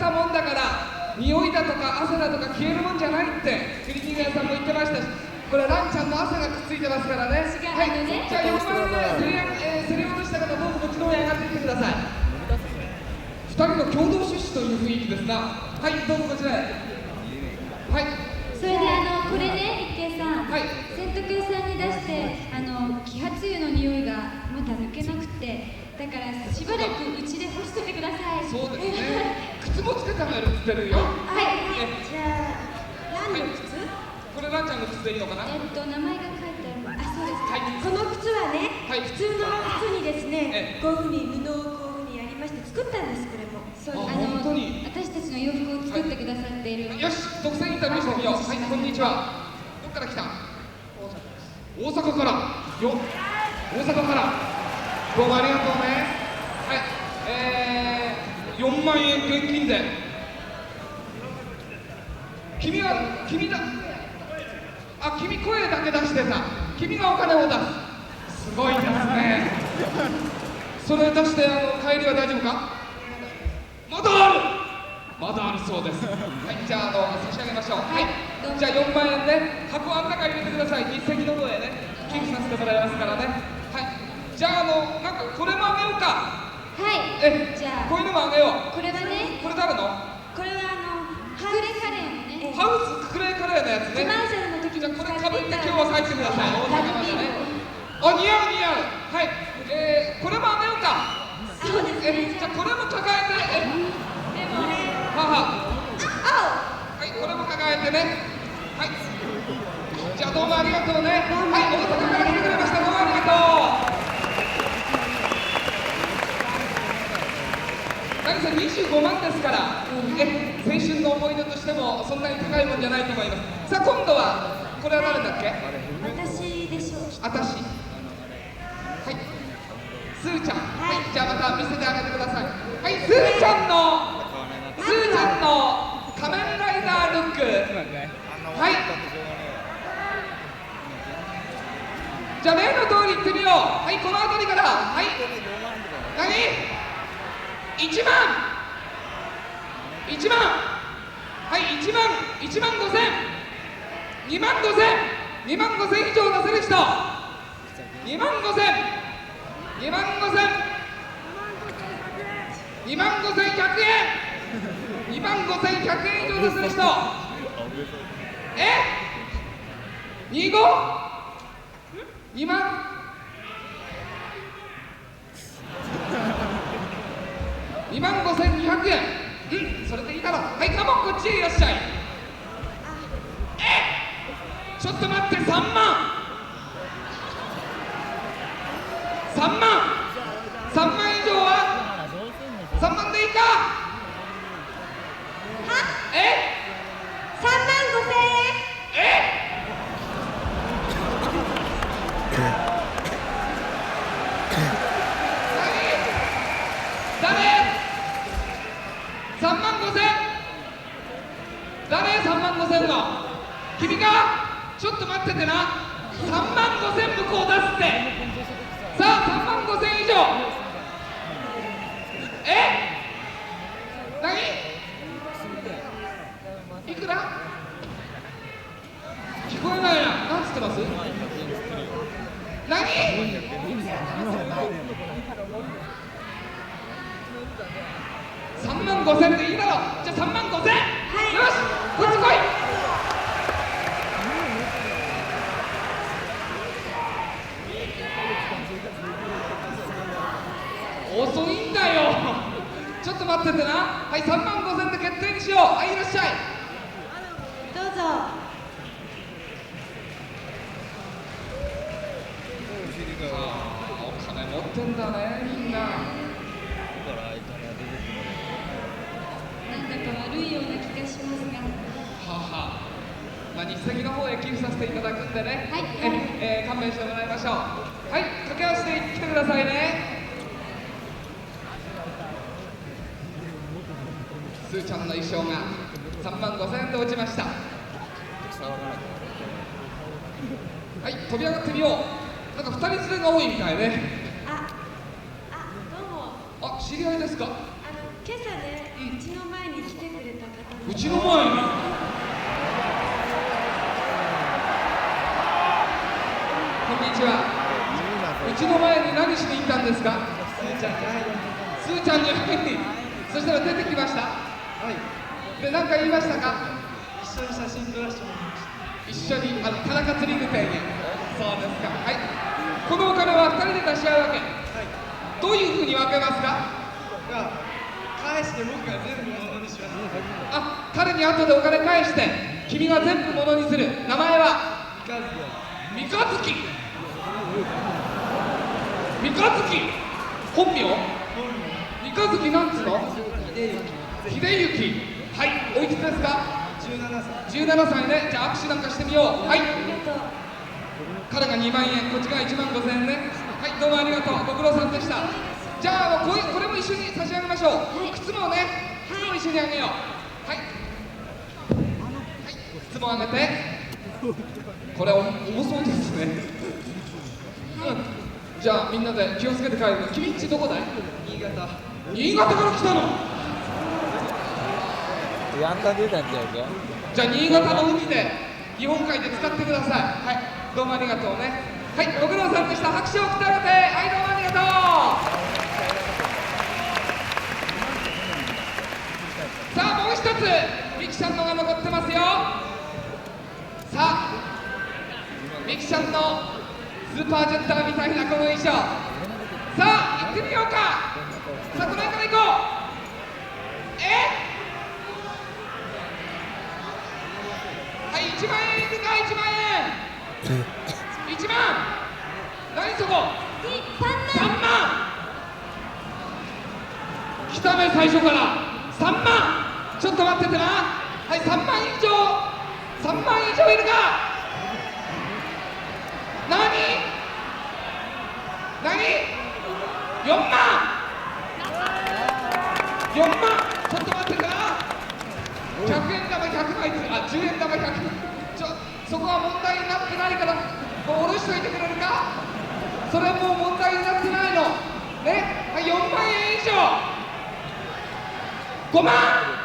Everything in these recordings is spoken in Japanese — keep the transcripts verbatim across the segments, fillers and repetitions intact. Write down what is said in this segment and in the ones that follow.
たもんだから匂いだとか汗だとか消えるもんじゃないってクリーニング屋さんも言ってましたし、これランちゃんの汗がくっついてますからね。はい、じゃあよんまいめで競り落とした方、どうぞこっちの方に上がってきてください。ふたりの共同出資という雰囲気ですが、はい、どうぞこちらへ。はい、 それであのこれね、一慶さん、 はい、 洗濯屋さんに出してあの揮発油の匂いがまだ抜けなくて、だからしばらくうちで干しといてください。 そうですね。靴もつけたのやるって言ってるよ。 はい、 じゃあ何の靴？ これランちゃんの靴でいいのかな。 えっと名前が書いてある。あ、そうです。 はい、 この靴はね、 はい、 普通の靴にですね、 えこういうふうに布をこういうふうにやりまして作ったんです。これもそう、 ああの本当に私たちの洋服を作ってくださっている。 よし、独占インタビューしてみよう。はい、こんにちは。どっから来た？大阪からよ。大阪からどうもありがとうね。はい、えー、よんまんえん現金で。君は君だ。あ、君声だけ出してた。君がお金を出す。すごいですね。それ出してあの帰りは大丈夫か？まだある。まだあるそうです。はい、じゃあ、あの差し上げましょう。はい、じゃあよんまんえんで箱あん中入れてください。日赤の方へね、寄付させてもらいますからね。はい、じゃあ、あのなんかこれもあげようか。 はい、 え、 じゃあこういうのもあげよう。 これはね、 これ誰の？ これはあのクレカレーのね、 ハウスクレーカレーのやつね。 コマーシャルの時にじゃあこれかぶって使っていた今日は帰ってください。大阪までね。あ、似合う似合う。はい、えー、これもあげようか。 そうですね。 え、じゃあこれも抱えて。え、 でもね、 母。 あ、 はい、これも抱えてね。はい。じゃあどうもありがとうね。はい、大阪から来てくれました。どうもありがとう。何せにじゅうごまんですから、え、青春の思い出としてもそんなに高いもんじゃないと思います。さあ今度はこれは誰だっけ？ 私でしょう。 あたし。はい。すーちゃん。はい。じゃあまた見せてあげてください。はい、すーちゃんのすーちゃんの仮面ライダールック。はい。じゃあ例の通り行ってみよう。はい、この辺りから。はい。何？いちまんいちまん。はい、いちまんいちまんごせんにまんごせんにまんごせん以上出せる人にまんごせんにまんごせんにまんごせんひゃくえんにまんごせんひゃくえん以上出せる人え にじゅうご？ にまんにまんごせんにひゃくえん。うん、それでいいだろう。はい、カモンこっちへいらっしゃい。え、ちょっと待って、さんまんさんまんさんまん以上はさんまんでいいか？ は？ え、 さんまんごせんえん。 えさんまんごせん？誰？さんまんごせんの君か？ちょっと待っててな。さんまんごせん向こう出すって。さあさんまんごせん以上。え？何？いくら？聞こえないな。何つってます？何？さんまんごせんでいいだろ。じゃあさんまんごせん、はい、よしこっち来い。遅いんだよ。ちょっと待っててな。はい、さんまんごせんで決定にしよう。はい、いらっしゃい。 どうぞ。 お金持ってんだね、みんな。 なんだか悪いような気がしますが。 はは、まあ、日赤の方へ寄付させていただくんでね、 はい、 ええー、勘弁してもらいましょう。はい、駆け足で来てくださいね。すーちゃんの衣装がさんまんごせんえんで落ちました。はい、飛び上がってみよう。なんかふたり連れが多いみたいね。 あ、あ、どうも。 あ、知り合いですか？ あの今朝ね、うちの前に来たうちの前にこんにちは。うちの前に何しに行ったんですか？ すーちゃんに会いにすーちゃんに会いに。そしたら出てきました。 はいで、何か言いましたか？ 一緒に写真撮らせてもらいました。 一緒にあの田中釣り具店へ。そうですか。はい。このお金はふたりで出し合うわけ。 はいどういうふうに分けますか？ が返して僕が全部ものにします。 あ、彼に後でお金返して君が全部ものにする。名前はいかずよ三日月。三日月。本名？三日月なんつうの？秀幸。はい。おいくつですか？ じゅうななさい。 じゅうななさいね。じゃあ握手なんかしてみよう。はい。 ありがとう。 彼がにまんえん、こっちがいちまんごせんえんね。はい、どうもありがとう。ご苦労さんでした。じゃあ、こういうこれも一緒に差し上げましょう。 はい靴もね、靴も一緒にあげよう。はい。はい、靴もあげて。これお重そうですね。うん。じゃあみんなで気をつけて帰る。君んちどこだい？ 新潟。 新潟から来たの。 ヤンタン出たんちゃうか。 じゃあ新潟の海で日本海で使ってください。はい、どうもありがとうね。はい、ご苦労さんでした。拍手を送ってあげて。はい、どうもありがとう。さあ、もう一つミキちゃんのが残ってますよ。さあ、ミキちゃんのスーパージェッターみたいなこの衣装。さあ、行ってみようか。さあ、この辺から行こう。えはい、いちまんえんいくか？いちまんえん。いちまん。何そこ？さんまん。来たね、最初からさんまん。ちょっと待っててな。はい、さんまん以上。さんまん以上いるか？何？何？よんまん。よんまん。ちょっと待っててな。ひゃくえん玉ひゃくまいつ、あ、じゅうえん玉ひゃく。ちょ、そこは問題になってないから、もう下ろしといてくれるか？それもう問題になってないの。ね、はい、よんまんえん以上。ごまん。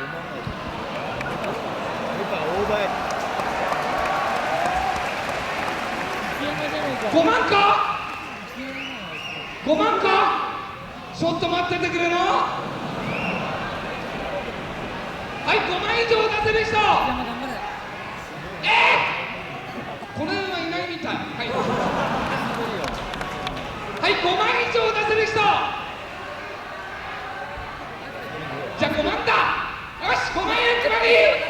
ごまんか？ごまんか？ちょっと待っててくれな。はい、ごまん以上出せる人。えー、この辺はいないみたい。はい、はい、ごまん以上出せる人。じゃあごまんだ。よし、ごまんえんくらい。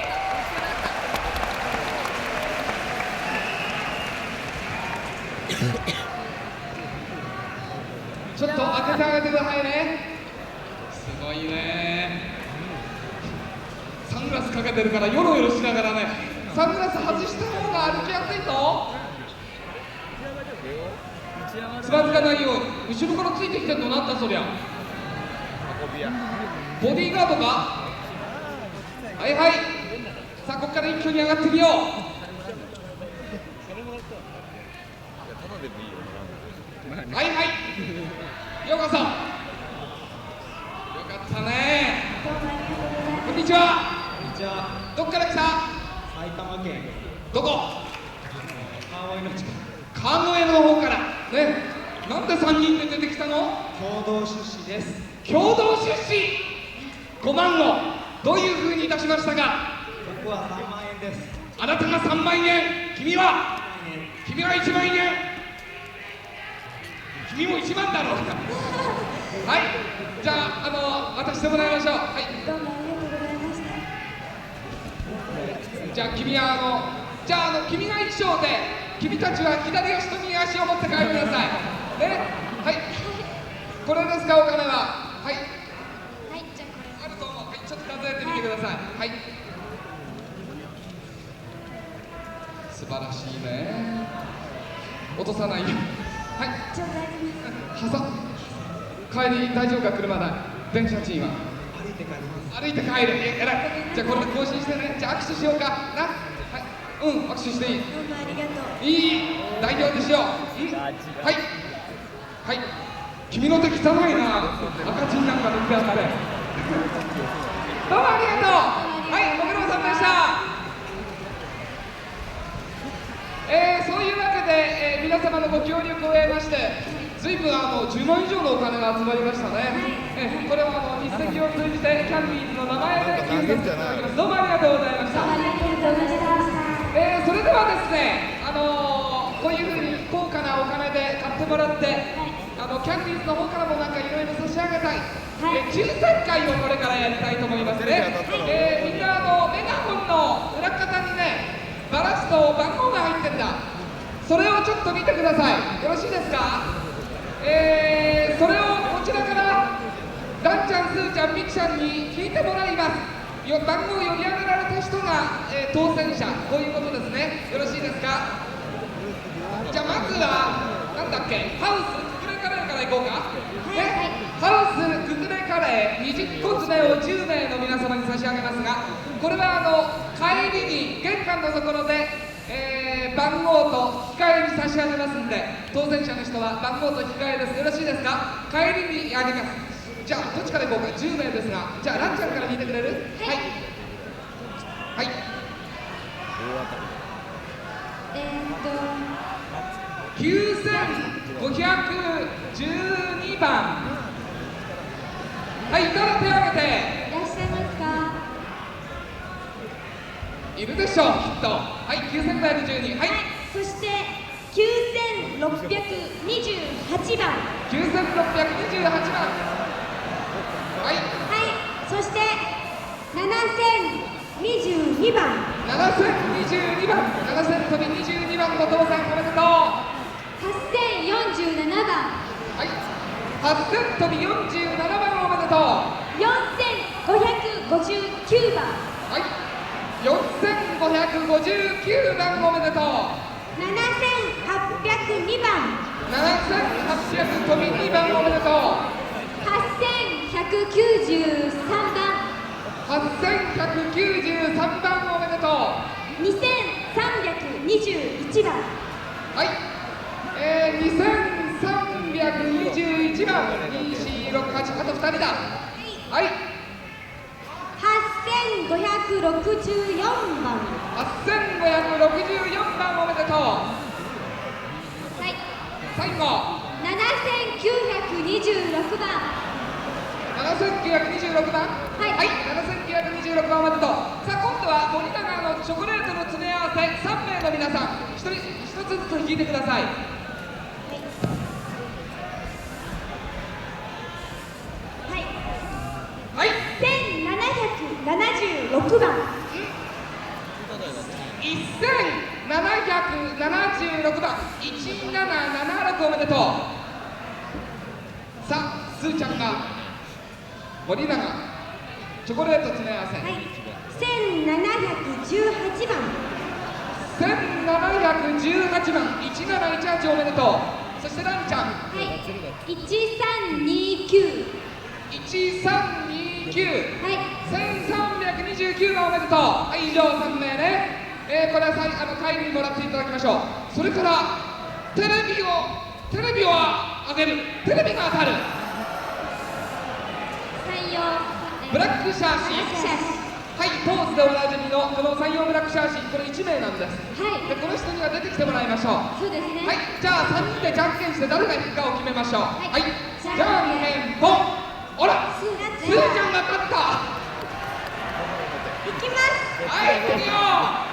ちょっと開けてあげてくださいね。すごいね。サングラスかけてるからヨロヨロしながらね。サングラス外した方が歩きやすいぞ。つまずかないように後ろからついてきてんのなんだそりゃ。ボディーガードか？はいはい。さあここから一挙に上がってみよう。はいはい。ようこそ。よかったね。 どうもありがとうございます。 こんにちは。 こんにちは。 どっから来た？ 埼玉県どこ？ 川越の近く。 川越の方からね。なんでさんにんで出てきたの？ 共同出資です。 共同出資。ごまんをどういうふうにいたしましたか？ 僕はさんまんえんです。 あなたがさんまんえん、君は君はいちまんえん。君もいちまんだろう。はい、じゃあ、あの渡してもらいましょう。はい、 どうもありがとうございました。 じゃあ君はあのじゃあ、あの君が衣装で君たちは左足と右足を持って帰りなさいね。はい、これですか？お金は。はい、 はい、じゃあこれあると思う。はい、ちょっと数えてみてください。はい、素晴らしいね。落とさないよ。はい、 ちょうだいます。 はさ帰り大丈夫か？車代、電車賃は。 歩いて帰ります。 歩いて帰る。えらい。じゃあこれで更新してね。じゃあ握手しようかな。はい、うん、握手していい。 どうもありがとう。 いい代表でしよう。うん、はいはい。君の手汚いな。赤チンなんか塗ってあって。どうもありがとう。はい、ご苦労様。 て、えー皆様のご協力を得まして、ずいぶんあのじゅうまん以上のお金が集まりましたね。えーこれはあの日赤を通じてキャンディーズの名前で寄付させていただきます。どうもありがとうございました。 ありがとうございました。 えーそれではですね、あのーこういうふうに高価なお金で買ってもらって、あのキャンディーズの方からもなんかいろいろ差し上げたい、 はいえー、抽選会をこれからやりたいと思いますね。えーみんなあのメガホンの裏方にね、バラスと番号が入ってんだ。それをちょっと見てください。よろしいですか？えーそれをこちらからダンちゃん、スーちゃん、ミキちゃんに聞いてもらいます。よ番号を読み上げられた人が、えー当選者、こういうことですね。よろしいですか？じゃあまずは、なんだっけ、ハウスククレカレーからいこうか。ね、ハウスククレカレーにじゅっこ詰めをじゅうめいの皆様に差し上げますが、これはあの帰りに玄関のところで、えー番号と引き換えに差し上げますんで、当選者の人は番号と引き換えです。よろしいですか？帰りにあげます。じゃあどっちからいこうか。じゅうめいですが、じゃあランちゃんから聞いてくれる？はいはい、 えーっときゅうせんごひゃくじゅうにばん。はい、いたら手を挙げて。 いらっしゃいますか？ いるでしょう、きっと。はい、きゅうせんごひゃくじゅうに。はい、 そしてきゅうせんろっぴゃくにじゅうはちばん。 きゅうせんろっぴゃくにじゅうはちばん。はい、 はい。そしてななせんにじゅうにばん。 ななせんにじゅうにばん。ななせん飛びにじゅうにばんの当選おめでとう。 はっせんよんじゅうななばん。 はい、はっせん飛びよんじゅうななばんおめでとう。 よんせんごひゃくごじゅうきゅうばん。 はい、よんせんごひゃくごじゅうきゅうばんおめでとう。 ななせんはっぴゃくにばん。 ななせんはっぴゃく飛びにばんおめでとう。 はっせんひゃくきゅうじゅうさんばん。 はっせんひゃくきゅうじゅうさんばんおめでとう。 にせんさんびゃくにじゅういちばん。 はい、えー、にせんさんびゃくにじゅういちばん。に、よん、ろく、はち、あとふたりだ。はい、 はっせんごひゃくろくじゅうよんばん。 はっせんごひゃくろくじゅうよんばんおめでとう。 はい。 最後、 ななせんきゅうひゃくにじゅうろくばん。 ななせんきゅうひゃくにじゅうろくばん。 はいはい、ななせんきゅうひゃくにじゅうろくばんおめでとう。さあ、今度は森永のチョコレートの詰め合わせさんめいの皆さん、ひとりひとつずつ聞いてください。 はい。 はい、 せんななひゃくななじゅうろくばん。 せんななひゃくななじゅうろくばん。いちななななろくおめでとう。さあ、すーちゃんが森永チョコレート詰め合わせ、 はい。せんななひゃくじゅうはちばん。 せんななひゃくじゅうはちばん。いちなないちはちおめでとう。そしてランちゃん、 はい。いちさんにきゅう。 いちさんにきゅう。 はい。 せんさんびゃくにじゅうきゅうばんおめでとう。はい、以上さんめいね。えー、これはさいあの帰りにもらっていただきましょう。それからテレビをテレビをあげる。テレビが当たる。 採用。 ブラックシャーシブラックシャーシ。 はい、ポーズでおなじみのこの採用ブラックシャーシ、これいちめいなんです。 はい。 でこの人には出てきてもらいましょう。 そうですね。 はい、じゃあさんにんでじゃんけんして誰が行くかを決めましょう。 はいはい、じゃんけんぽん。あら、すーちゃんが勝った。 いきます。 はい、行ってみよう。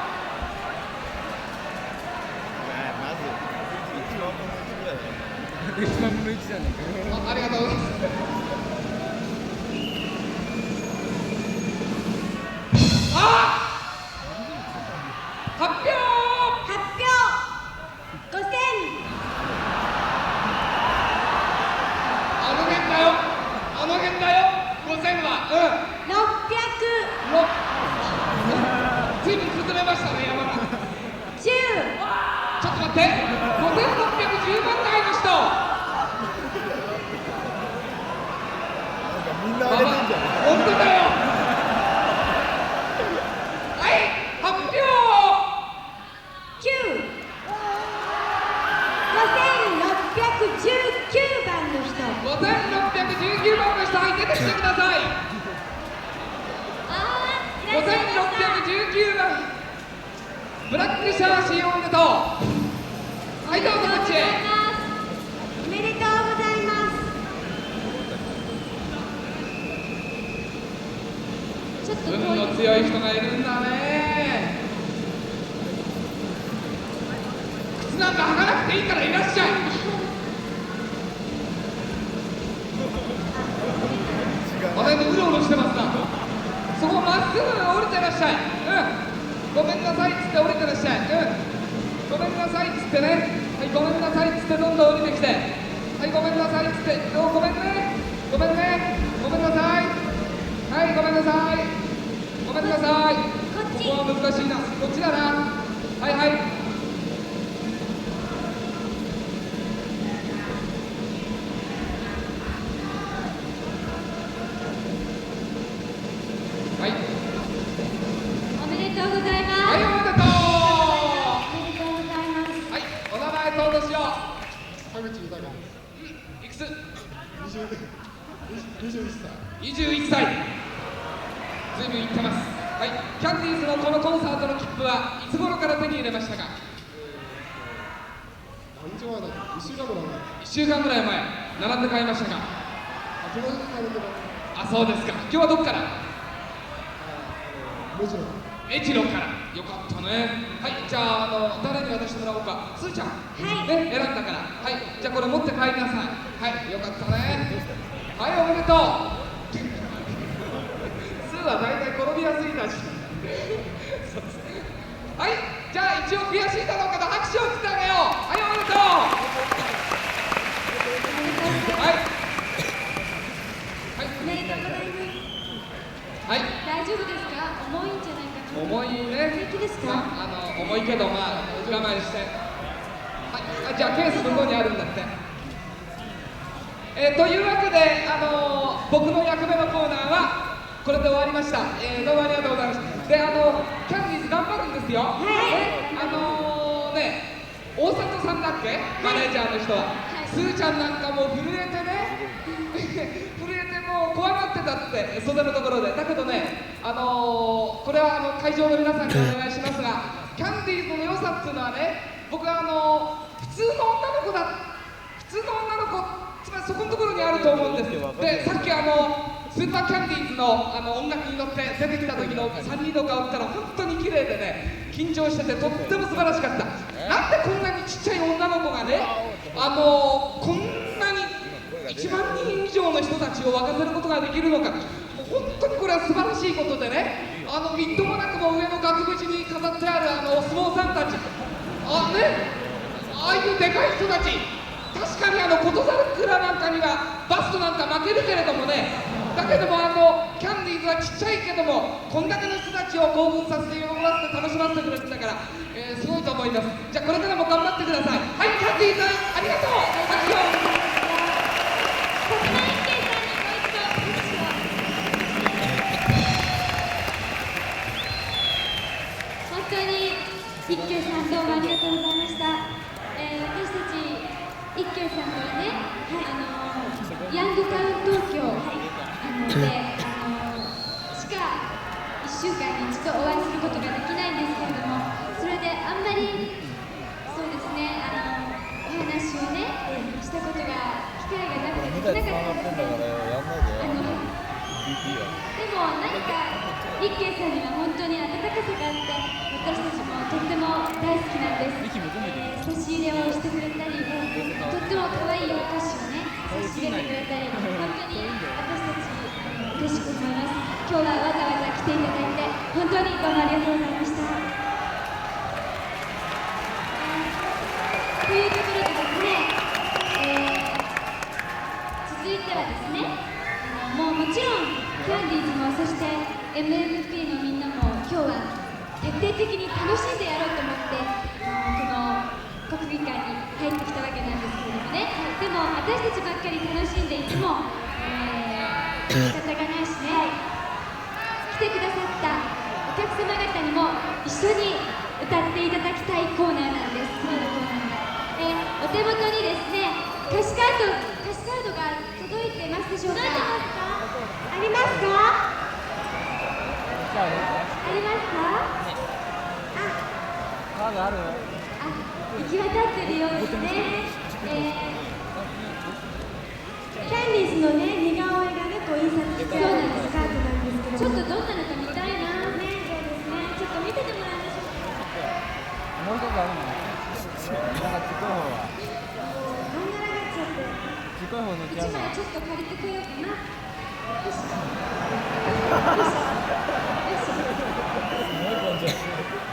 いちまんぶんのいちじゃねえか。 あ、ありがとうございます。あ、発表。 発表。ごせん。 あの辺だよ。あの辺だよ。ごせんは。うん。 ろっぴゃろずいぶん崩れましたね、山が。 くじゅう。 ちょっと待って。ごせんろっぴゃくじゅうばん台の人。 みんなあげてんじゃん。 本当だよ。はい、発表。 きゅう。ごせんろっぴゃくじゅうきゅうばんの人。 ごせんろっぴゃくじゅうきゅうばんの人、はい、出てきてください。 あー、 ごせんろっぴゃくじゅうきゅうばん、ブラックシャーシーおめでとう。 おはいどうぞこっちへ。 おめでとうございます。 ちょっと遠運のい強い人がいるんだね。靴なんか履かなくていいからいらっしゃい。あれでうろうろしてますな。そこまっすぐ降りてらっしゃい。うんごめんなさいっつって降りてらっしゃい。うんごめんなさいっつってね。はいごめんなさいっつってどんどん降りてきて、はいごめんなさいっつってどうごめんねごめんねごめんなさい、はいごめんなさいごめんなさい。 こっちここは難しいな。こっちだな。はいはいはいおめでとうございます。 はいおめでとう。 おめでとうございます。 はいお名前とお年を。 田口豊いくつ？ にじゅうにじゅういっさい。 にじゅういっさい。ずいぶんいってます。はいキャンディーズのこのコンサートの切符はいつ頃から手に入れましたか？ 何日前だっけ？いっしゅうかんぐらい前。 いっしゅうかんぐらい前並んで買いましたか？ あ、友達に頼んでます。 あそうですか。今日はどこから？ もちろん。 エチロからよかったね。はいじゃあ、あの誰に渡してもらおうか。すーちゃん、 はいね、選んだから。はいじゃあこれ持って帰りなさい。はいよかったね。はいおめでとう。スーは大体転びやすいたち。はいじゃあ一応悔しいだろうけど拍手を送ってあげよう。はいおめでとう。はいはいおめでとうございます。 はい大丈夫ですか？重いんじゃないかな。 重いね。 平気ですか？ まあ、あの重いけどまあ我慢して。はい、あじゃあケース向こうにあるんだって。えー、というわけで、あのー僕の役目のコーナーはこれで終わりました。えー、どうもありがとうございました。で、あのキャンディーズ頑張るんですよ。 はいねあのー、ね大里さんだっけ、マネージャーの人は。 はいすーちゃんなんかもう震えてね震えてもう怖がってたって袖のところで。だけどね、あのーこれはあの会場の皆さんにお願いしますが、キャンディーズの良さっていうのはね、僕はあのー普通の女の子だ普通の女の子つまりそこのところにあると思うんです。でさっきあのスーパーキャンディーズのあの音楽に乗って出てきた時のさんにんの顔見たら本当に綺麗でね、緊張しててとっても素晴らしかった。なんでこんなにちっちゃい女の子がね、あのこんなにいちまんにん以上の人たちを沸かせることができるのか。もう本当にこれは素晴らしいことでね、あのみっともなくも上の額縁に飾ってあるあのお相撲さんたち、あねああいうでかい人たち、確かにあのことさるクラなんかにはバストなんか負けるけれどもね、だけどもあのキャンディーズはちっちゃいけどもこんだけの人たちを興奮させて喜ばせて楽しませてくれてたから、えーすごいと思います。じゃあこれからも頑張ってください。はいキャンディーズありがとう。拍手を。 国内一慶さんにもう一度拍手を。本当に一慶さんどうもありがとうございました。えー私たち一慶さんとはね、あのヤングタウン東京、あので、あのしかいっしゅうかんに一度お会いすることができないんですけれども、それであんまりそうですね、あのお話をねしたことが機会がなくてできなかったんですけど、あのでも何か一慶さんには本当に温かさがあって私たちもとっても大好きなんです。えー差し入れをしてくれたり、とっても可愛いお菓子をね差し入れてくれたり、本当に私たちあの嬉しく思います。今日はわざわざ来ていただいて本当にどうもありがとうございました。というところでですね、えー続いてはですね、あのもうもちろんキャンディーズもそして エムエムピー のみんなも今日は徹底的に楽しんでやろうと思ってあのこの国技館に入ってきたわけなんですけれどもね、でも私たちばっかり楽しんでいても、えー、仕方がないしね、来てくださったお客様方にも一緒に歌っていただきたいコーナーなんです。次のコーナーが、えーお手元にですね歌詞カード歌詞カードが届いてますでしょうか？ 届いてますか？ありますか？ ありますか？ あ、 カードある？ あ行き渡ってるようですね。えキャンディーズのね似顔絵がねこう印刷してあるスカートなんですけー、ちょども、 っとどんなのか見たいな。 ね、そうですね。ちょっと見ててもらいましょうか。 もう一つあるのなんかちっこい方はこんがらがっちゃって。 ちっこい方の一ちゃうの枚ちょっと借りてこようかな。よし。よし。よし。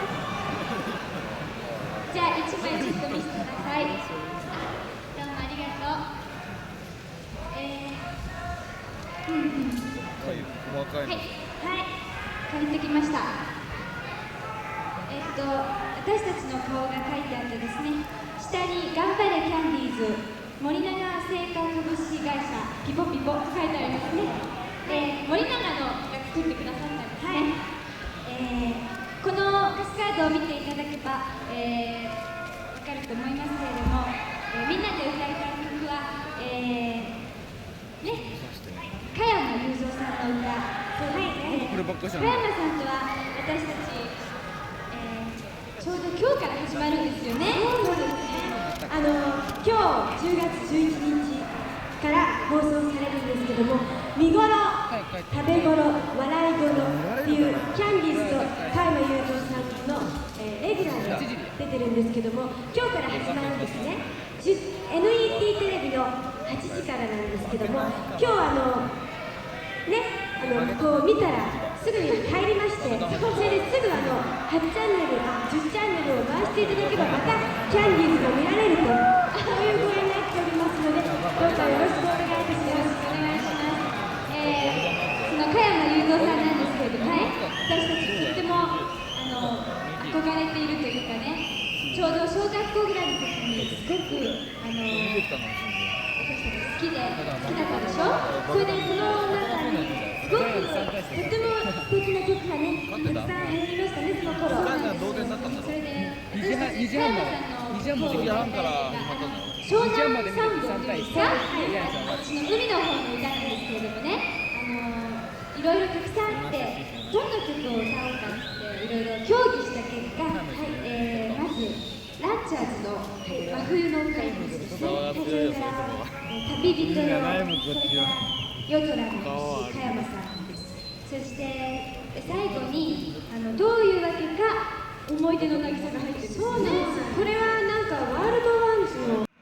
じゃあ一枚ちょっと見せてください。あ、どうもありがとう。えー、うんうん。 細かいはい、はい、借りてきました。えっと、私たちの顔が書いてあってですね、下に頑張れキャンディーズ、森永製菓株式会社、ピポピポと書いてありますね。えー、森永のが作ってくださったんですね。えー、この歌詞カードを見ていただけば、えー、わかると思いますけれども、えー、みんなで歌いたい曲は、えー、ね、加山雄三さんの歌、そうですね。 こればっかし加山さんとは私たち、えー、ちょうど今日から始まるんですよね。 そうですね。あの今日じゅうがつじゅういちにちから放送されるんですけども、見頃、食べ頃、笑い頃っていうキャンディーズと加山雄三さんの、えー、レギュラーで出てるんですけども、今日から始まるんですね。エヌイーティー テレビのはちじからなんですけども、今日あのね、あのこう見たらすぐに入りまして、それですぐあのはちチャンネル、あじゅうチャンネルを回していただけばまたキャンディーズが見られると、そういう声になっておりますので、どうかよろしくお願いいたします。 お願いします。えー、その加山雄三さんなんですけれども、はい、私たちとってもあの憧れているというかね、ちょうど小学校ぐらいの時にすごくあの私たち好きで好きだったでしょ。それでその中にすごくとても素敵な曲がねたくさん入りましたね、その頃。それでにじはんにじはんまでにじはんまでにじはんから湘南サウンドというか、あっちの海の方の歌なんですけれどもね、あのいろいろたくさんあって、どんな曲を歌おうかっていろいろ協議した結果、はい、えー、まずランチャーズの真冬の歌ですね、それから、えー、旅人の、それから夜空の星、加山さんです。そして最後にあのどういうわけか思い出の渚が入ってるんですね。 そうなんです。これはなんかワールドワンズの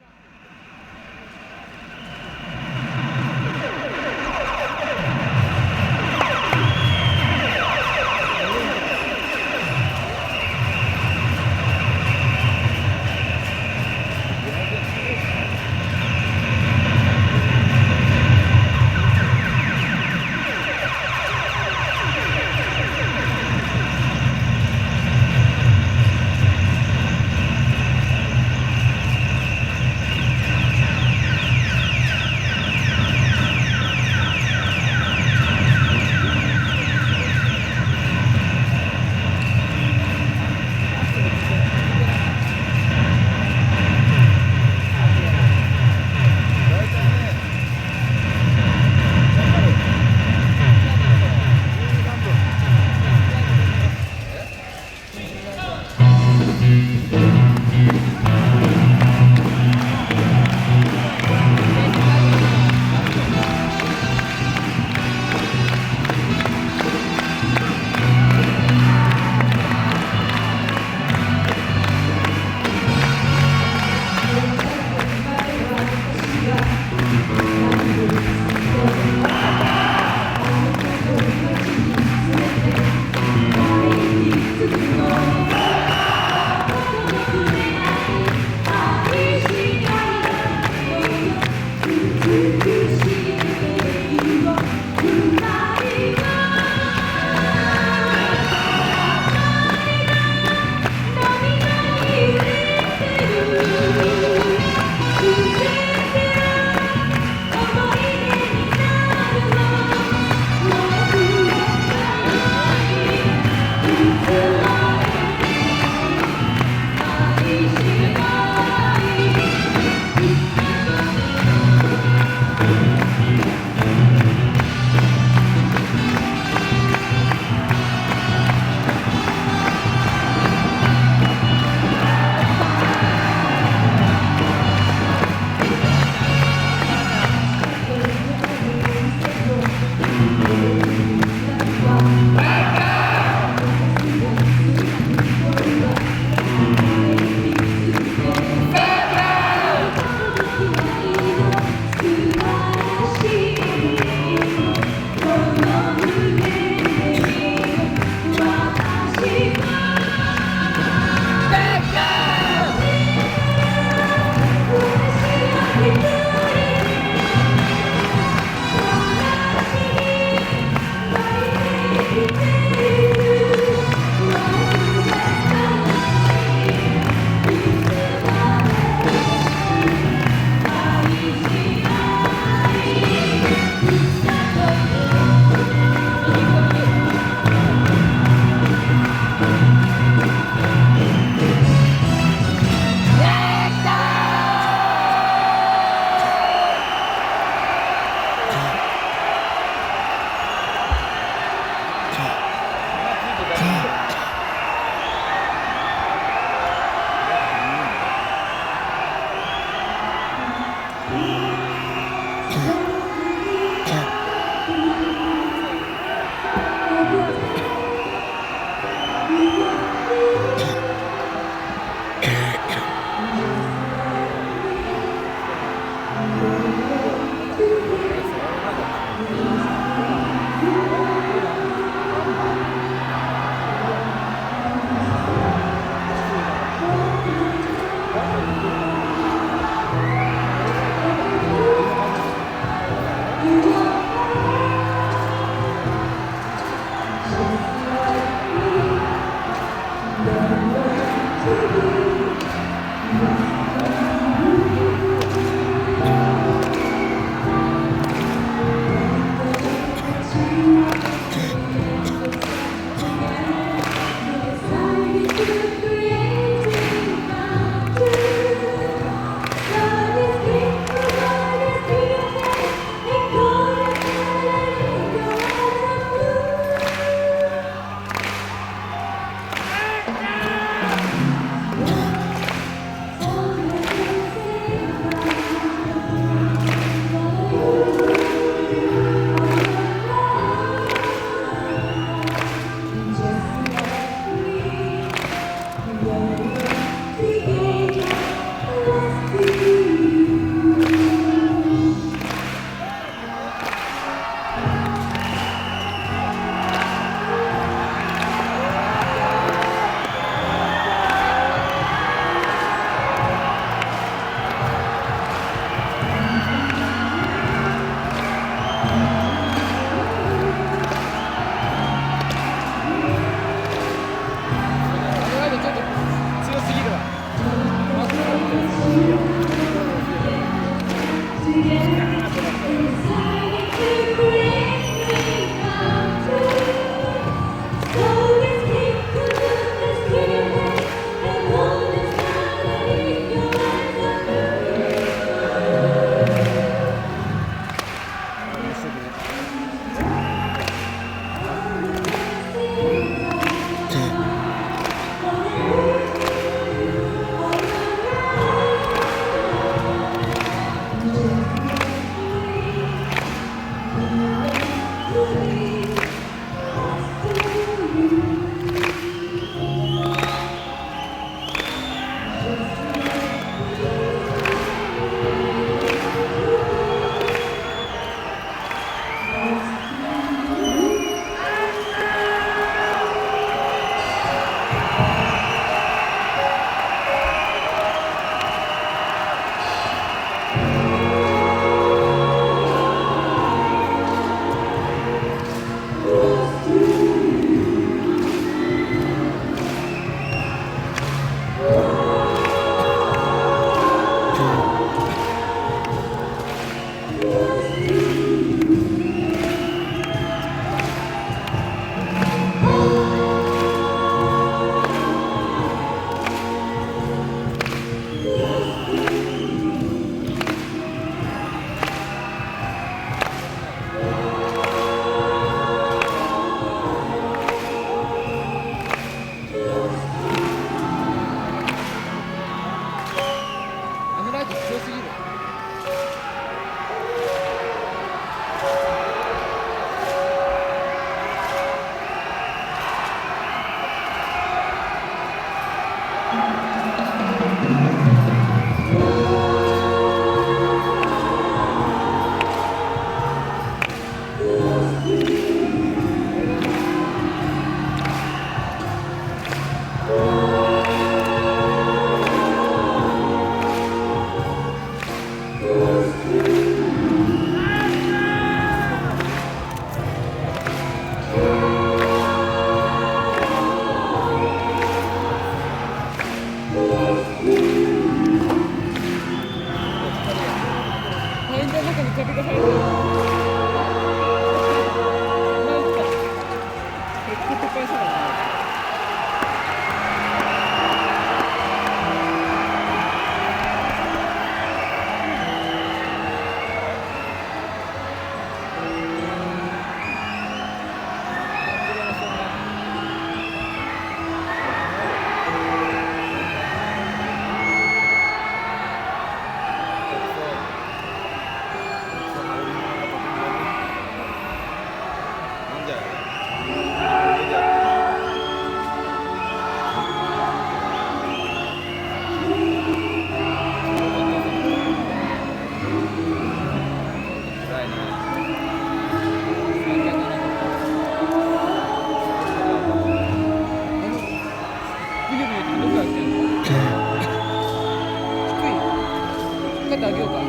ってあげようか。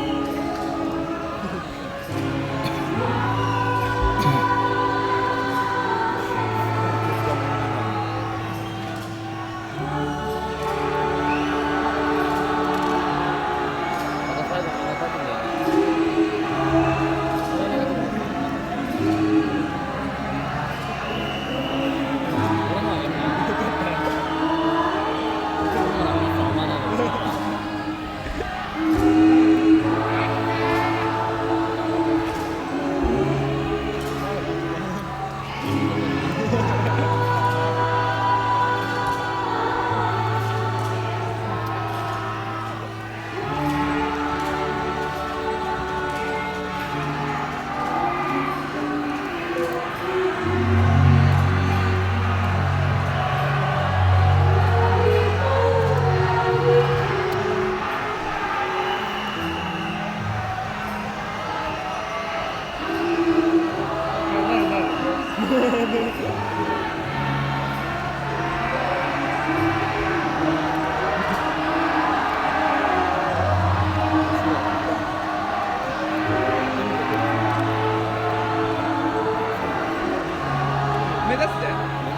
目立つで。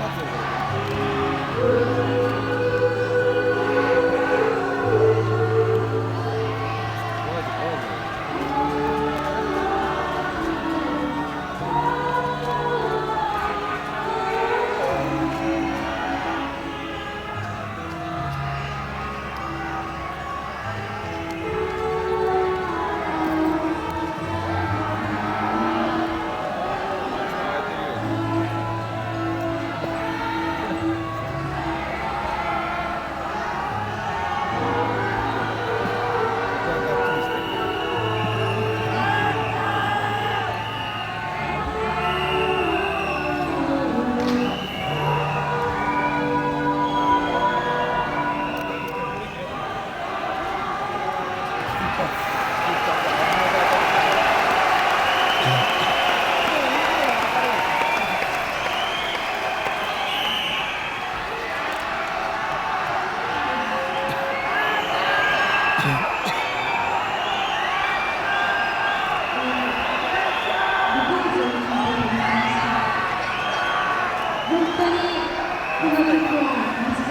本当にこの曲は難しいですけども、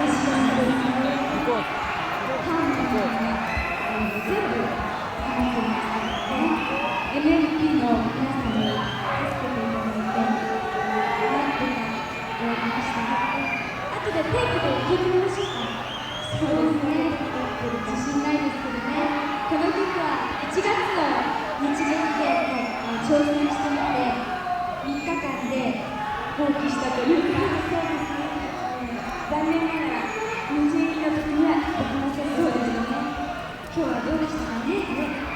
ハーモニーが全部入ってますね。エムエルピー の皆さんに助けていただいて、なんとか終わりました。後でテープで聴いてみましょうか。そうですね。自信ないですけどね。この曲はいちがつの日芸で挑戦してみて、みっかかんで放棄したというか、そうですね。残念ながら日芸の時にはできません。そうですよね。今日はどうでしたかね。ねと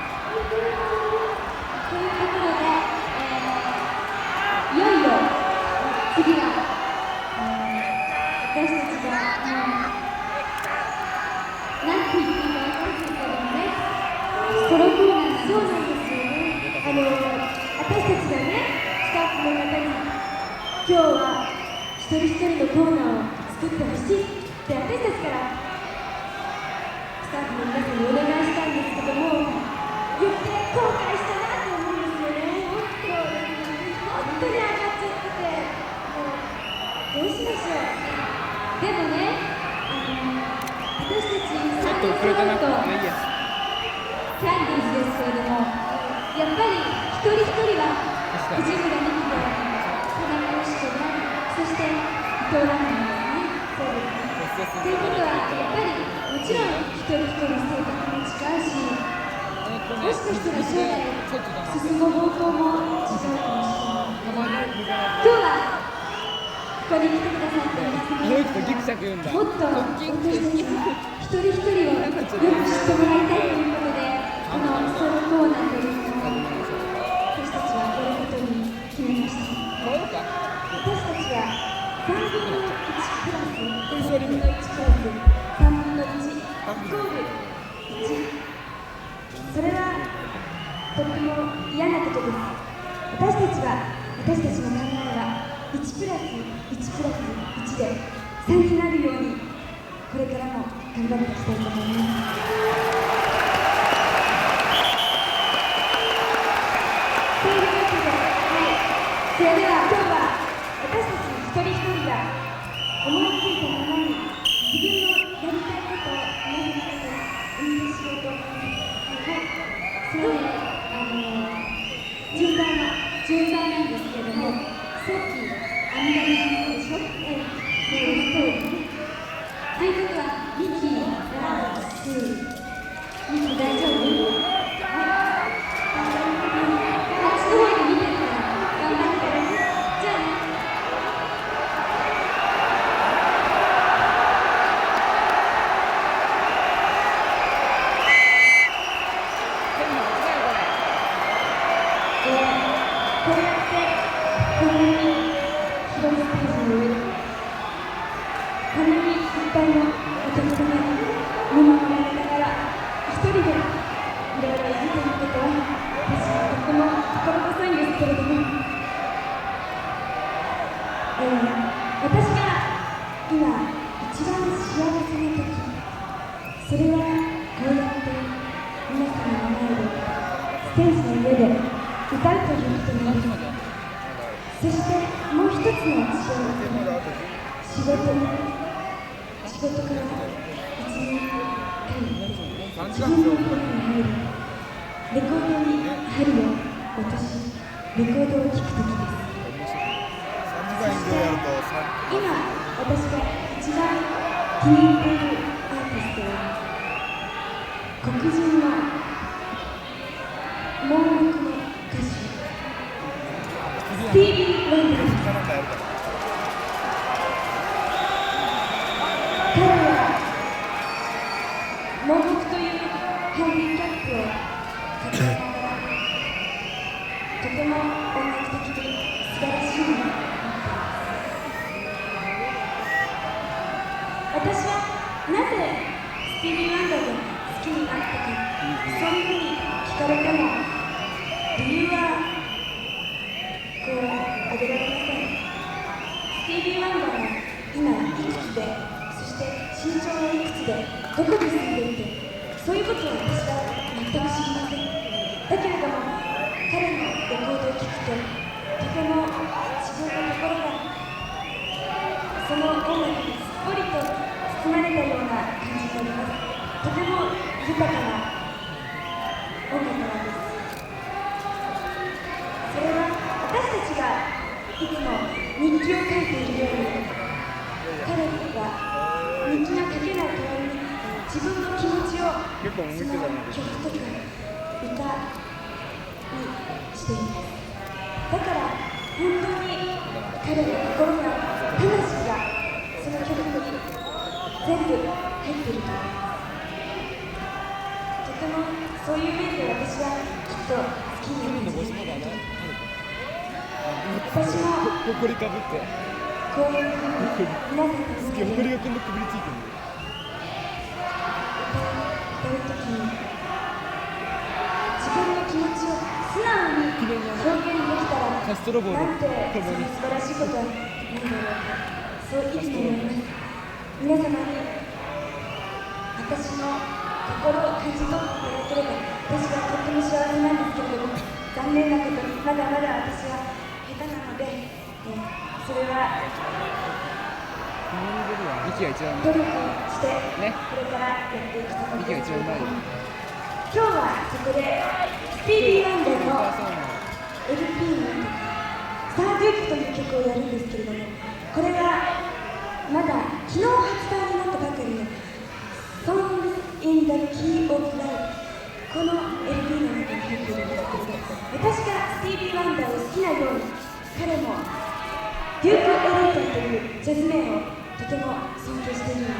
いうところで、えー、いよいよ次は、えー、私たちが、うん、なんて言っていいか分からないけどもね、ソロコーナー、そうなんですよね。あの私たちがね、スタッフの方に今日は一人一人のコーナーを作ってほしいって私たちからスタッフの皆さんにお願いしたんですけども、言って後悔したなと思うんですよね。本当に上がっちゃってて、もうどうしましょう。でもね、あの私たちちょっと遅れたな。まあいいや。 キャンディーズですけれども、やっぱり一人一人は藤村美希で田中良子で、そして伊藤蘭美ですね。そうですね。ということはやっぱりもちろん一人一人性格も違うし、もしかしたら将来進む方向も違うかもしれない。今日はここに来てくださった皆様方ギクシャク言うんだ。 もっと私たち一人一人をよく知ってもらいたいということで、このソロコーナーというのを私たちはやることに決めました。私たちはさんぶんのいちプラスさんぶんのいちプラスさんぶんのいちイコールいち、それはとても嫌なことです。私たちは私たちの考えはいちプラスいちプラスいちでさんになるようにこれからも頑張っていきたいと思います。 それでは今日は私たち一人一人が思いついたままに自分のやりたいことをなぜなぜお見せしようと思います。はい、それであの順番は順番なんですけれども、さっきアンダリさんでしょ、ええ、そうですね。ということはミキがスーミキ大丈夫？はい、あっちの方で見てるから頑張ってね。じゃあね。えー、こうやってこんなに広いステージの上でこんなにいっぱいのお客様に見守られながら一人でいろいろいじっていることは私はとても心細いんですけれども、えー、私が今一番幸せな時、それはこうやって皆様の前でステージの上で歌うということになります。そしてもう一つの幸せは仕事に仕事から一年帰り自分の部屋に入りレコードに針を落としレコードを聴くときです。そして今私が一番気に入っているアーティストは黒人の盲目の歌手スティービー・ワンダーです。彼は盲目というハンディキャップを抱えながらとても音楽的に素晴らしいものを持っています。私はなぜスティービー・ワンダーが好きになったか、そういうふうに聞かれても理由はこう挙げられません。スティービー・ワンダーが今いくつで、そして身長はいくつで、どこに住んでいて、そういうことは私は全く知りません。だけれども彼のレコードを聴くととても自分の心がその音楽にすっぽりと包まれたような感じになります。とても豊かな音楽なんです。それは私たちがいつも日記を書いているように、彼は日記が書けない代わりに自分の気持ちをその曲とか歌にしています。だから本当に彼の心が魂がその曲に全部入っていると思います。とてもそういう面で私はきっと好きになっている。私もほこりかぶってこういうふうに皆さんの前でほこりがこんなくびりついてる歌うときに自分の気持ちを素直に表現できたらカストロボなんてその素晴らしいことなんだろうか、そういつも思います。皆様に私の心を感じ取っていただければ私はとっても幸せなんですけれども、残念なことにまだまだ私は下手なので、えー、それは息が一番努力してねこれからやっていきたいと思います。 息が一番うまいよ。 今日はそこでスティービー・ワンダーの エルピー の「スター・デューク」という曲をやるんですけれども、これはまだ昨日発売になったばかりの「Songs in the Key of Life」、この エルピー の中に入っているんですけれど、私がスティービー・ワンダーを好きなように彼もデューク・エリートンというジャズ名をとても尊敬しているんです。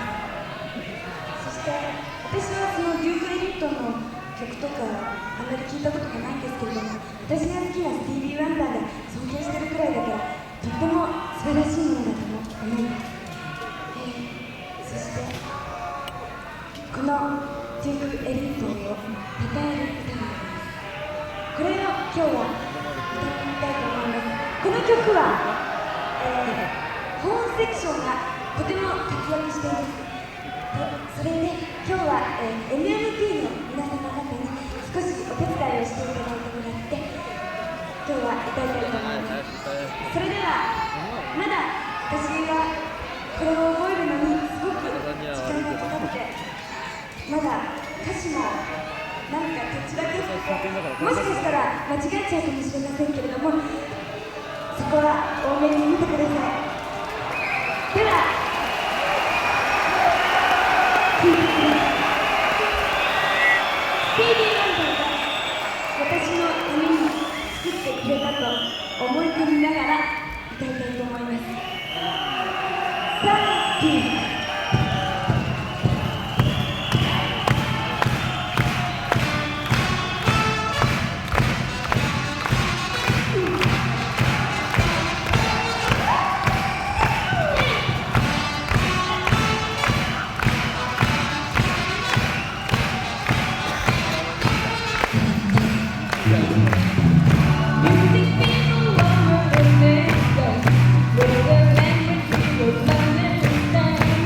そして私はそのデューク・エリートンの曲とかあんまり聞いたことがないんですけれども、私が好きなスティービー・ワンダーが尊敬しているくらいだからとっても素晴らしいものだと思います。えー、そしてこのデューク・エリートンを称える歌があります。これを今日は歌ってみたいと思います。この曲は、えー、ホーンセクションがとても活躍しています。それで今日は、えー、エムエムピー の皆様方に少しお手伝いをしていただいてもらって今日は歌いたいと思います。 私はこれを覚えるのにすごく時間がかかってまだ歌詞もなんか途中だけもしかしたら間違えちゃうかもしれませんけれどもそこは多めに見てください。では聴いてください。スティービー・ワンダーが私のために作ってくれたと思い込みながら歌いたいと思います。サンキュー。With the language we will understand.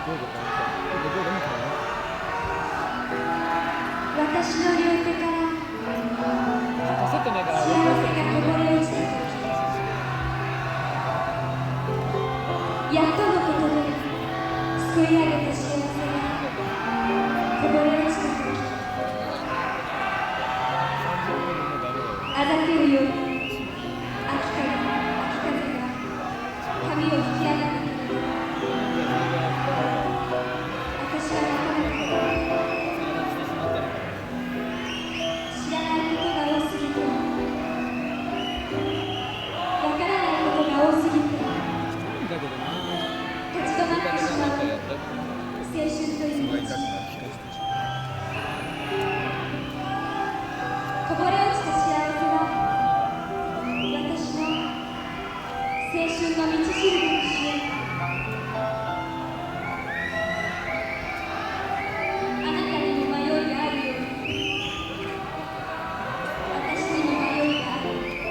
どうぞどうぞも買私の両手からカセットないから幸せがこぼれ落ちた時、やっとのことですくい上げた幸せがこぼれ落ちた時、あざけるように秋風秋風が髪を引き上げたけれど、私はなかなか知らないことが多すぎて、わからないことが多すぎて、 だけどな立ち止まってしまう青春という道、こぼれ落ちた幸せは私の青春の道しるべとしよう。あなたにも迷いがあるように、私にも迷いがある。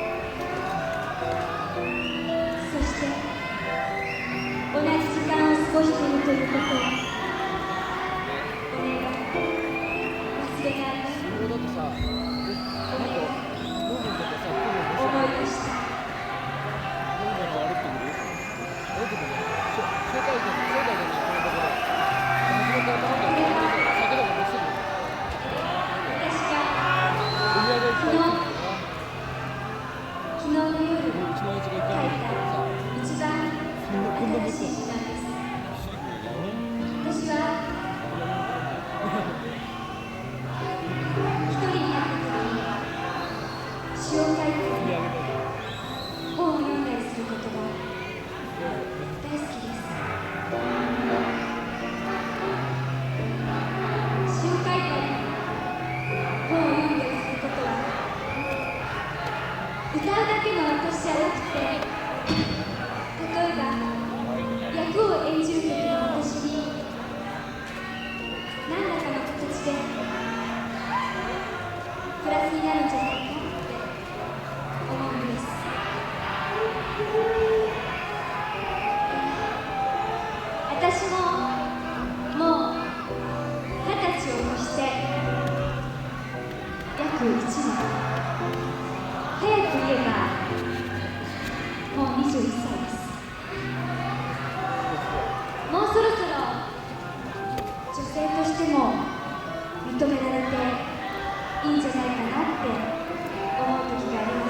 そして同じ時間を過ごしているということをお願い、忘れないで。 これだってさなんかローンとかさ思い出した。 ローンが歩ってくる歩ってくる正解じゃない正解じゃないこのところ初めから頼んだら酒とか持ってくる私がお土産いっぱい行って昨日の夜うちのやつが一書い回持ってたさ一番新しい詩なんです。私は一人になった時に詩を書いたり本を読んだりすることが大好きです。詩を書いたり本を読んだりすることは歌うだけの私じゃなくて、例えば役を演じる時の私に何らかの形でプラスになるんじゃないかって思うんです。私ももう二十歳を越して約いちねん、早く言えばもうにじゅういっさいです。もうそろそろ女性としても認められていいんじゃないかなって思う時があります。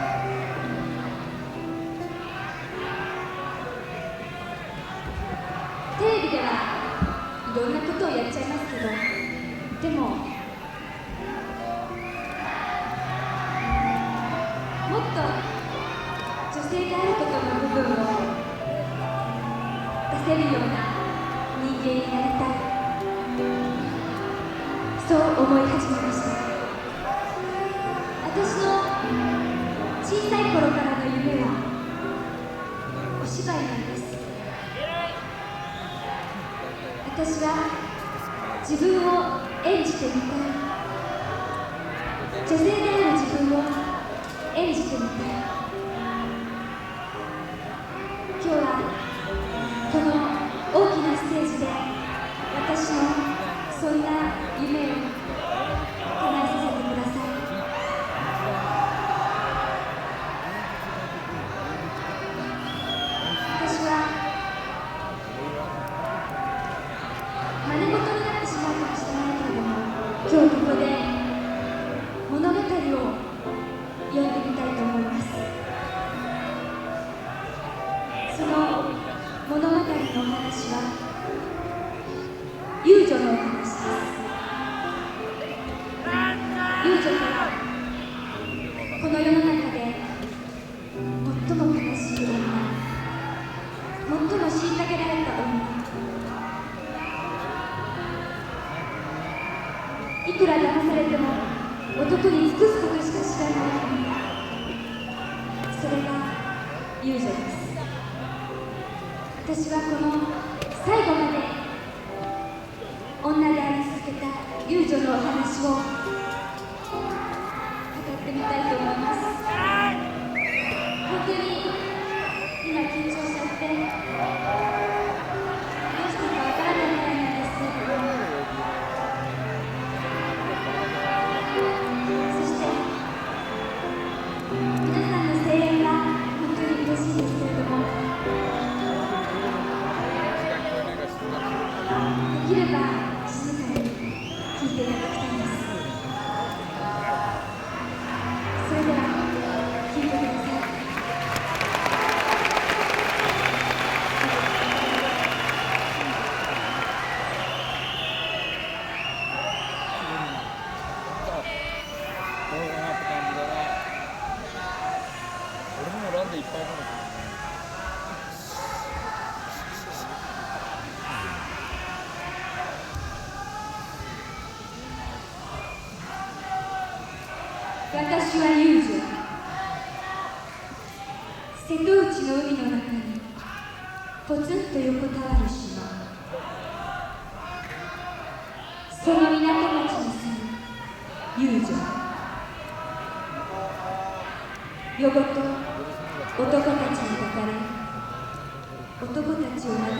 テレビではいろんなことをやっちゃいますけど、でももっと女性であることの部分を出せるような人間になりたい、そう思い始めました。私の小さい頃からの夢はお芝居なんです。私は自分を演じてみたい、女性である自分を演じてみたい。今日はこの大きなステージで私のそんな夢を叶えさせてください。私は真似事になってしまうかもしれないけれども、今日ここで物語を読んでみたいと思います。その物語のお話は遊女のお話です。遊女とはこの世の中で最も悲しい女、最も虐げられた女、いくら騙されても男に尽くすことしか知らない女、それが遊女です。私はこの最後まで女であり続けた遊女のお話を語ってみたいと思います。本当に今緊張しちゃってどうしていいか分かきれば静かに聞いていただきたいんです。それでは聞いてください。 こうかなって感じだな。俺もランでいっぱいかもしれない。 私は遊女。瀬戸内の海の中にポツンと横たわる島、その港町に住む遊女。夜ごと男たちに抱かれ、男たちを慰める。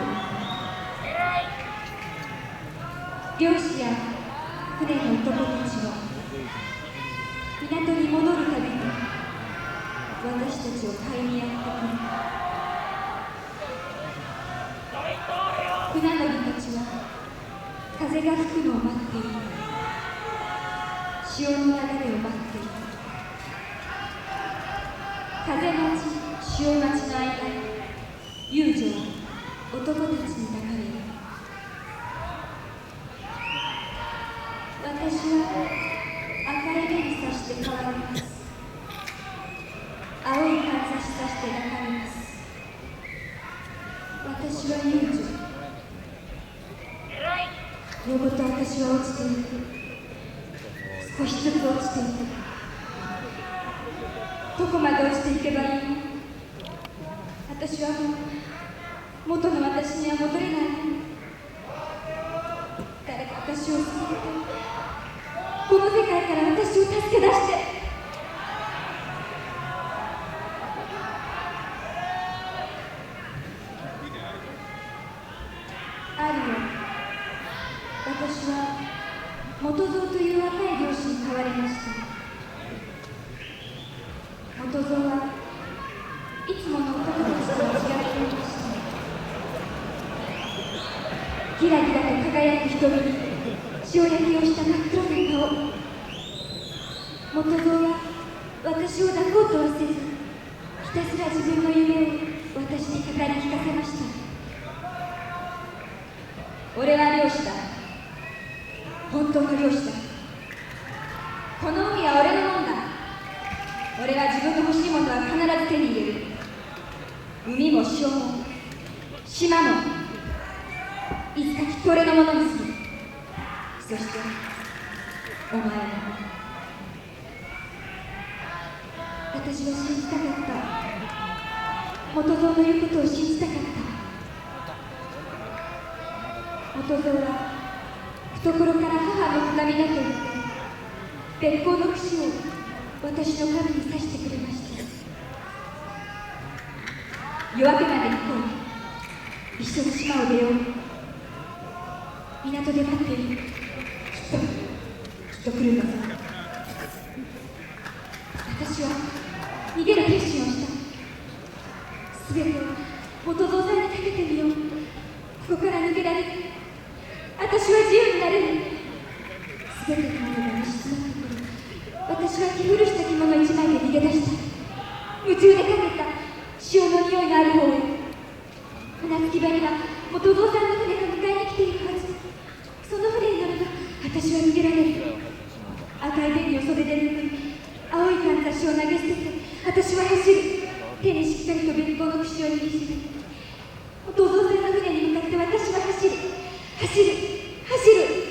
漁師や船の男たちは港に戻るたびに私たちを買いにやってくる。船乗りたちは風が吹くのを待っている。潮の流れを待っている。風待ち、潮待ちの間、遊女は男たちに抱かれる。私は赤い目に刺して変わります。青いかんざし刺して抱かれます。私は遊女。夜ごと私は落ちていく。少しずつ落ちていく。どこまで落ちていけばいいの？私はもう元の私には戻れない。誰か私を救って、この世界から私を助け出して。あるよ。私は元蔵という若い漁師に変わりました。元蔵はいつもの男たちとは違っていました。ギラギラと輝く瞳に塩焼きをした真っ黒な顔。元蔵は私を抱こうとはせず、ひたすら自分の夢を私に語り聞かせました。俺は漁師だ。本当の漁師だ。この海は俺のもんだ。俺は自分の欲しいものは必ず手に入れる。海も潮も島もいつかきっと俺のものにする。そしてお前も。私は信じたかった。元蔵の言うことを信じたかった。元蔵は懐から母の手紙だと言って別行の櫛を私の髪に刺してくれました。夜明けまで行こう。一緒に島を出よう。港で待っている。きっときっと来るんだぞ。私は逃げる決心をした。すべてを元蔵さんにかけてみよう。ここから抜けられる。私は自由になれる。すべてのものが密室なところ、私は着古した着物一枚で逃げ出した。夢中でかけた潮の匂いがある方へ。船着き場には元蔵さんの船が迎えに来ているはず。その船に乗れば私は逃げられる。赤い紅を袖で拭い、青いかんざしを投げ捨てて私は走る。手にしっかりと別行の櫛を握りしめて、元蔵さんの船に向かって私は走る。走る走る。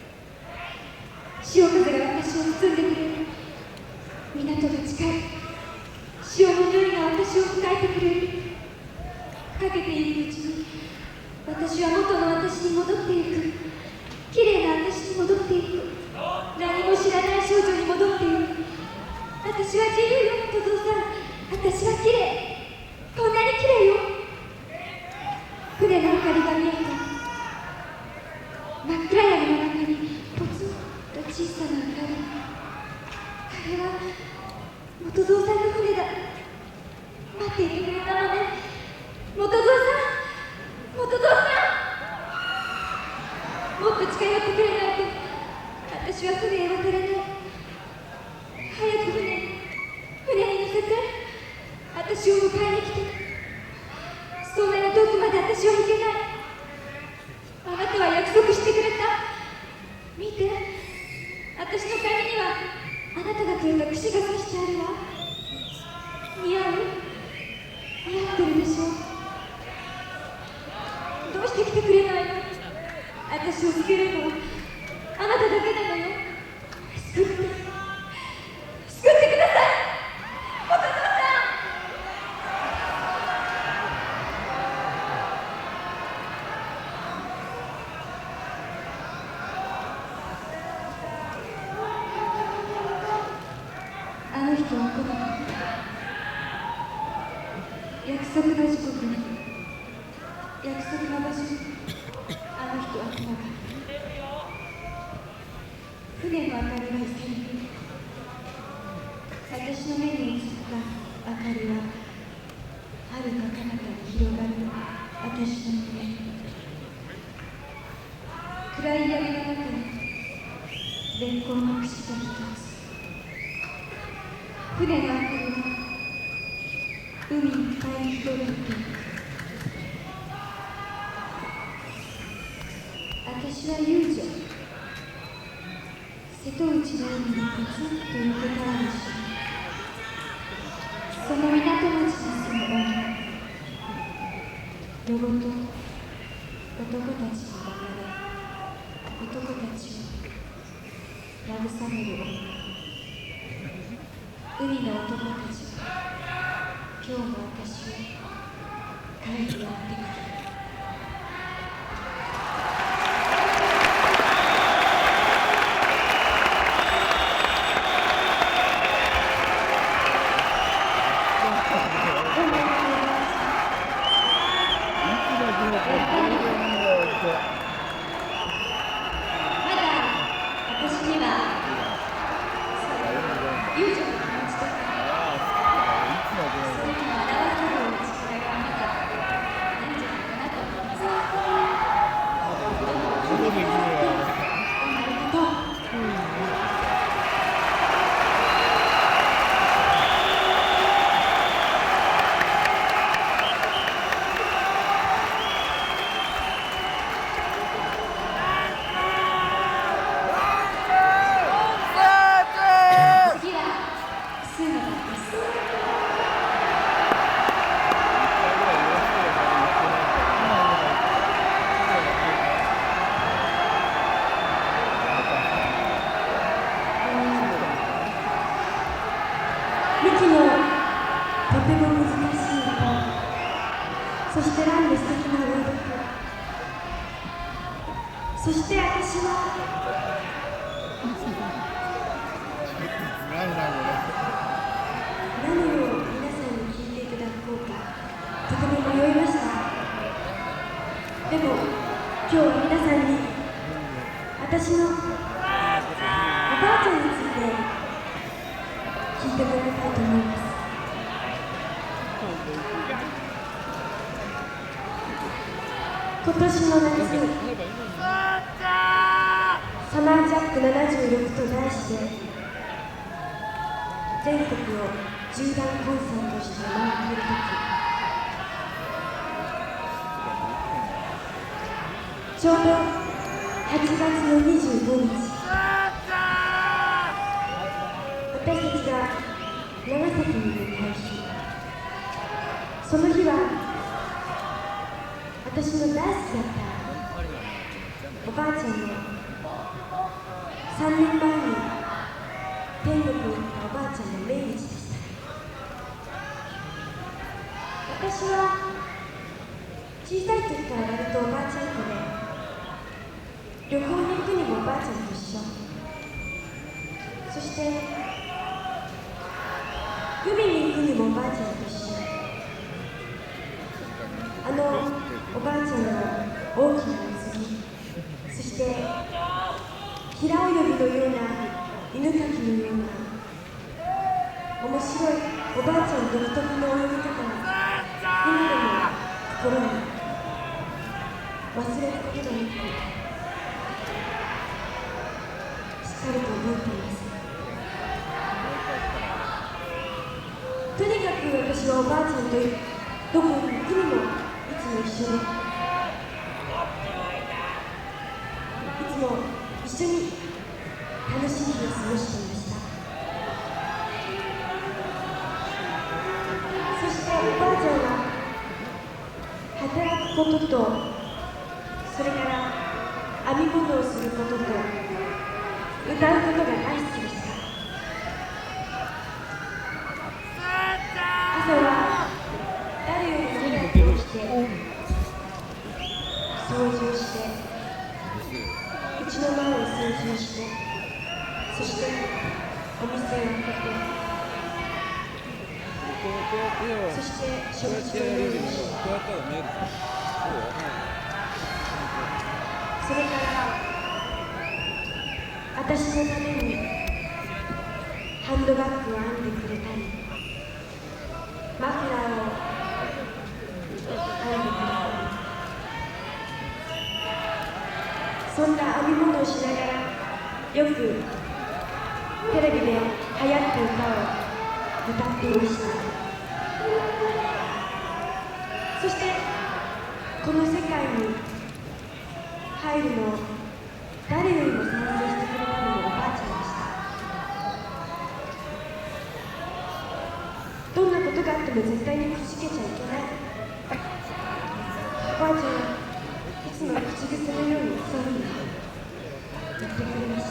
潮風が私を包んでくれる。港が近い。潮の匂いが私を迎えてくれる。かけていくうちに私は元の私に戻っていく。きれいな私に戻っていく。何も知らない少女に戻っていく。私は自由よ、元蔵さん。私はきれい。こんなにきれいよ。船の明かりが見えた。真っ暗闇の中にポツンと小さな明かり。あれは元蔵さんの船だ。待っていてくれたのね。元蔵さん、元蔵さん。 もっと近寄ってくれないと私は船へ渡れない。早く船船に乗せて私を迎えに来て。そんなに遠くまで私は行けない。あなたは約束してくれた。見て、私の髪にはあなたがくれた櫛が刺してあるわ。似合う？似合ってるでしょ。どうして来てくれないの？私を救えるのはあなただけなのよ。救って救ってください、お父さん。あの人は来ない。約束の時刻に約束の場所にあの人は来なかった。船の明かりは急ぎ、私の目に映った明かりは遥か彼方に広がる私の胸。暗い闇の中に電光の櫛が一つ。船の明かりは海いっぱいに広がっていく。私は遊女。瀬戸内の海にポツンと横たわるし、その港町に住む女。夜ごと男たちに抱かれ、男たちを慰める女。海の男たちは今日も私を帰り合ってくる。まだ私には遊女の気持ちとかそういうのを表せる力がまだないんじゃないかなと思います。どうもおめでとう。ありがとう。次はスーナさんです。 ミキのとても難しい歌、そしてランで素敵な朗読、そして私は何を皆さんに聞いていただこうかとても迷いました。でも今日は皆さんに私のおばあちゃんについて聞いてもらいたいと思います。今年の夏、サマージャックななじゅうろくと題して全国を縦断コンサートして回っているとき、ちょうどはちがつのにじゅうごにち、私たちが長崎に向かう日、その日は私の大好きだったおばあちゃんのさんねんまえに天国に行ったおばあちゃんの命日でした。私は小さい時から割とおばあちゃん子で、旅行に行くにもおばあちゃんと一緒、そして海に行くにもおばあちゃんと一緒。あのおばあちゃんの大きな水着、そして平泳ぎのような犬かきのような面白いおばあちゃん独特の泳ぎ方が今でも心に忘れることがなくしっかりと覚えています。とにかく私はおばあちゃんとどこに行くにもいつも一緒で、いつも一緒に楽しい日を過ごしていました。そしておばあちゃんは働くことと、それから編み物をすることと歌うことが大好きでした。朝は誰よりも早く起きて掃除をして、うちの前を掃除をして、そしてお店を開けて、そして食事を用意し、それから私のためにハンドバッグを編んでくれたり、マフラーを編んでくれたり、そんな編み物をしながらよくテレビで流行った歌を歌っていました。そしてこの世界に入るのを誰よりも賛成してくれたのもおばあちゃんでした。どんなことがあっても絶対にくじけちゃいけない。おばあちゃんはいつも口癖のようにそういうふうに言ってくれました。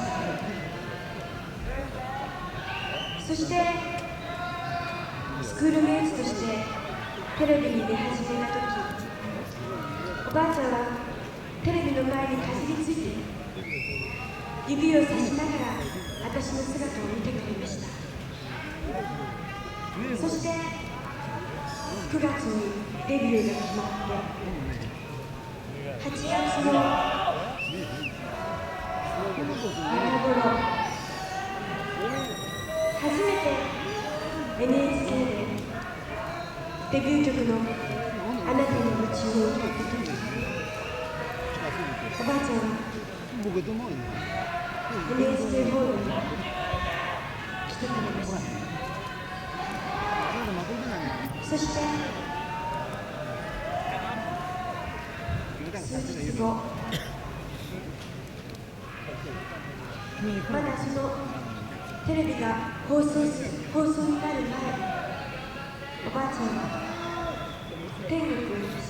そしてスクールメイツとしてテレビに出始めた時、おばあちゃんはテレビの前にかじりついて指をさしながら私の姿を見てくれました。そしてくがつにデビューが決まって、はちがつの中頃、初めて エヌエイチケー でデビュー曲の「あなたに夢中」を歌った時、おばあちゃんは エヌエイチケー ホールに来てくれました。そして数日後、まだそのテレビが放送す放送になる前、おばあちゃんは天国に走ります。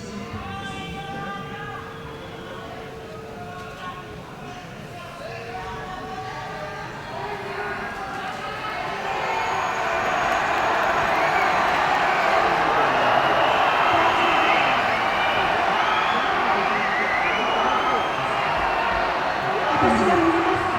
私が見えますか？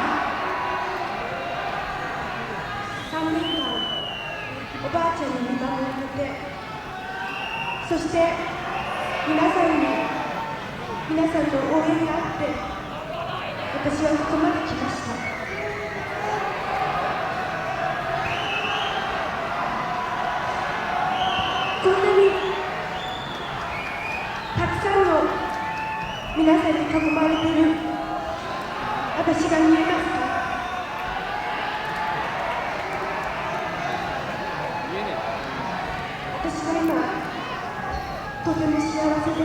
さんねんかんおばあちゃんに見守られて、そして皆さんに皆さんの応援があって、私はここまで来ました。こんなにたくさんの皆さんに囲まれている私が見えますか？私は今とても幸せです。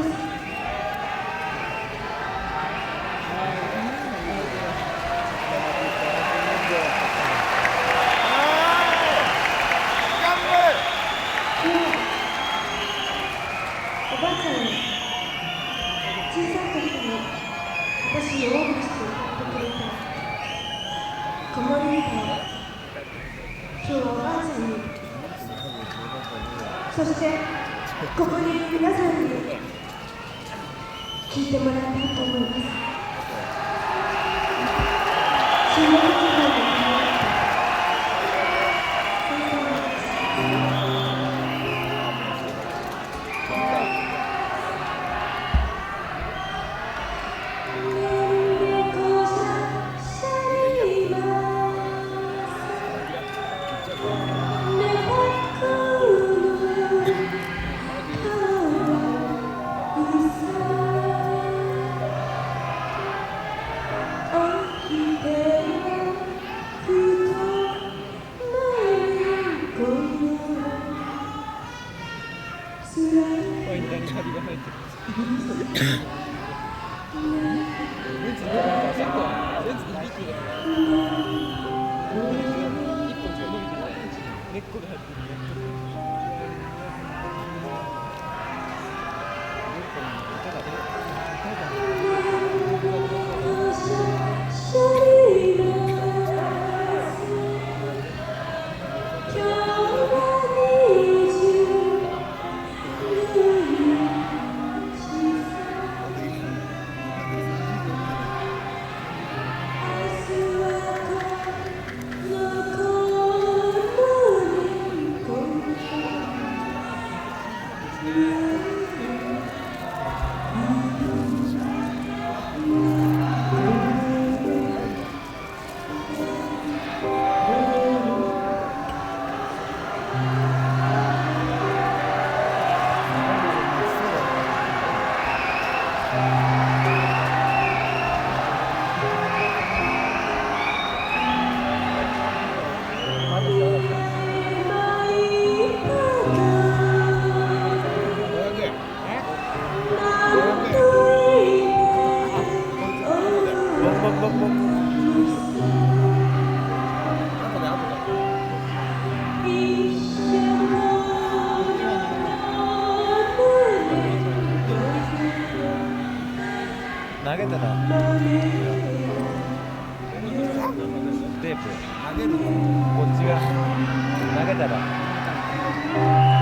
おばあちゃんは小さい時に私にオーブして歌ってくれた子守歌を今日はおばあちゃんに、そしてここにいる皆さんに聞いてもらいたいと思います。新宿地方で生まれた先生のお投げたらテープ投げるこっちが投げたら